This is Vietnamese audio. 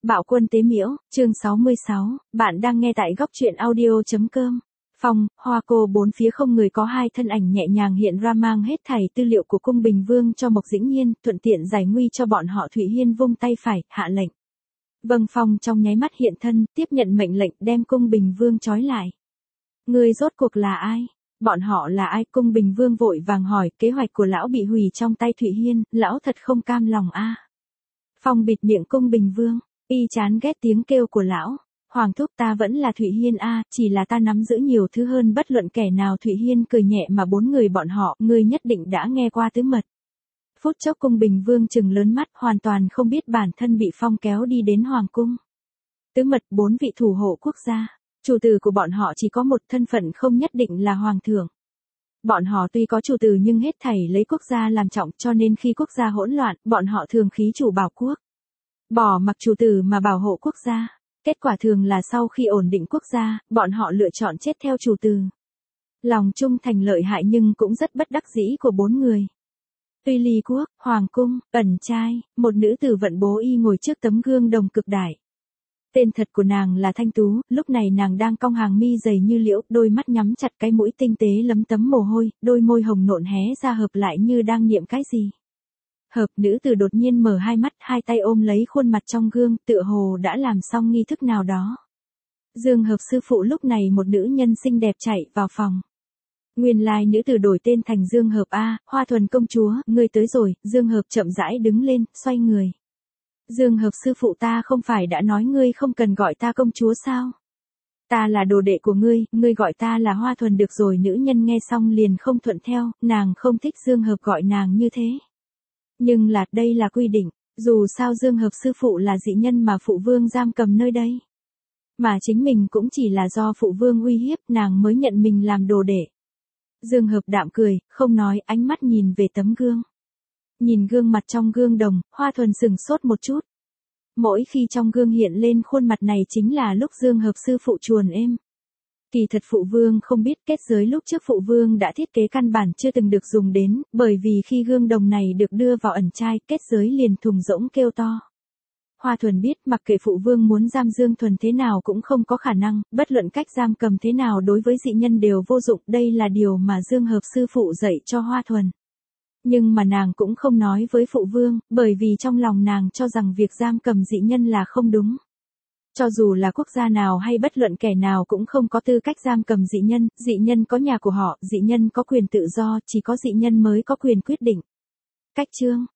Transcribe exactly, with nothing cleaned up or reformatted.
Bạo quân tế miễu, chương sáu mươi sáu, bạn đang nghe tại góc truyện audio.com. Phòng, hoa cô bốn phía không người có hai thân ảnh nhẹ nhàng hiện ra mang hết thảy tư liệu của cung Bình Vương cho Mộc Dĩnh Nhiên, thuận tiện giải nguy cho bọn họ. Thụy Hiên vung tay phải, hạ lệnh. Vâng, Phong trong nháy mắt hiện thân, tiếp nhận mệnh lệnh đem cung Bình Vương trói lại. Người rốt cuộc là ai? Bọn họ là ai? Cung Bình Vương vội vàng hỏi, kế hoạch của lão bị hủy trong tay Thụy Hiên, lão thật không cam lòng a. Phong bịt miệng cung Bình Vương, y chán ghét tiếng kêu của lão. Hoàng thúc, ta vẫn là Thụy Hiên a, chỉ là ta nắm giữ nhiều thứ hơn bất luận kẻ nào. Thụy Hiên cười nhẹ mà bốn người bọn họ, ngươi nhất định đã nghe qua tứ mật. Phút chốc cung Bình Vương trừng lớn mắt, hoàn toàn không biết bản thân bị Phong kéo đi đến hoàng cung. Tứ mật, bốn vị thủ hộ quốc gia. Chủ tử của bọn họ chỉ có một, thân phận không nhất định là hoàng thượng. Bọn họ tuy có chủ tử nhưng hết thảy lấy quốc gia làm trọng, cho nên khi quốc gia hỗn loạn, bọn họ thường khí chủ bảo quốc. Bỏ mặc chủ tử mà bảo hộ quốc gia. Kết quả thường là sau khi ổn định quốc gia, bọn họ lựa chọn chết theo chủ tử. Lòng trung thành lợi hại nhưng cũng rất bất đắc dĩ của bốn người. Tuy Ly quốc, hoàng cung, ẩn trai, một nữ tử vận bố y ngồi trước tấm gương đồng cực đại. Tên thật của nàng là Thanh Tú, lúc này nàng đang cong hàng mi dày như liễu, đôi mắt nhắm chặt, cái mũi tinh tế lấm tấm mồ hôi, đôi môi hồng nộn hé ra hợp lại như đang niệm cái gì. Hợp, nữ tử đột nhiên mở hai mắt, hai tay ôm lấy khuôn mặt trong gương, tựa hồ đã làm xong nghi thức nào đó. Dương Hợp sư phụ. Lúc này một nữ nhân xinh đẹp chạy vào phòng. Nguyên lai nữ tử đổi tên thành Dương Hợp a, Hoa Thuần công chúa, ngươi tới rồi. Dương Hợp chậm rãi đứng lên, xoay người. Dương Hợp sư phụ, ta không phải đã nói ngươi không cần gọi ta công chúa sao? Ta là đồ đệ của ngươi, ngươi gọi ta là Hoa Thuần được rồi. Nữ nhân nghe xong liền không thuận theo, nàng không thích Dương Hợp gọi nàng như thế. Nhưng là, đây là quy định, dù sao Dương Hợp sư phụ là dị nhân mà phụ vương giam cầm nơi đây. Mà chính mình cũng chỉ là do phụ vương uy hiếp nàng mới nhận mình làm đồ đệ. Dương Hợp đạm cười, không nói, ánh mắt nhìn về tấm gương. Nhìn gương mặt trong gương đồng, Hoa Thuần sừng sốt một chút. Mỗi khi trong gương hiện lên khuôn mặt này chính là lúc Dương Hợp sư phụ chuồn êm. Kỳ thật phụ vương không biết kết giới lúc trước phụ vương đã thiết kế căn bản chưa từng được dùng đến, bởi vì khi gương đồng này được đưa vào ẩn trai, kết giới liền thùng rỗng kêu to. Hoa Thuần biết mặc kệ phụ vương muốn giam Dương Thuần thế nào cũng không có khả năng, bất luận cách giam cầm thế nào đối với dị nhân đều vô dụng, đây là điều mà Dương Hợp sư phụ dạy cho Hoa Thuần. Nhưng mà nàng cũng không nói với phụ vương, bởi vì trong lòng nàng cho rằng việc giam cầm dị nhân là không đúng. Cho dù là quốc gia nào hay bất luận kẻ nào cũng không có tư cách giam cầm dị nhân, dị nhân có nhà của họ, dị nhân có quyền tự do, chỉ có dị nhân mới có quyền quyết định. Cách chương,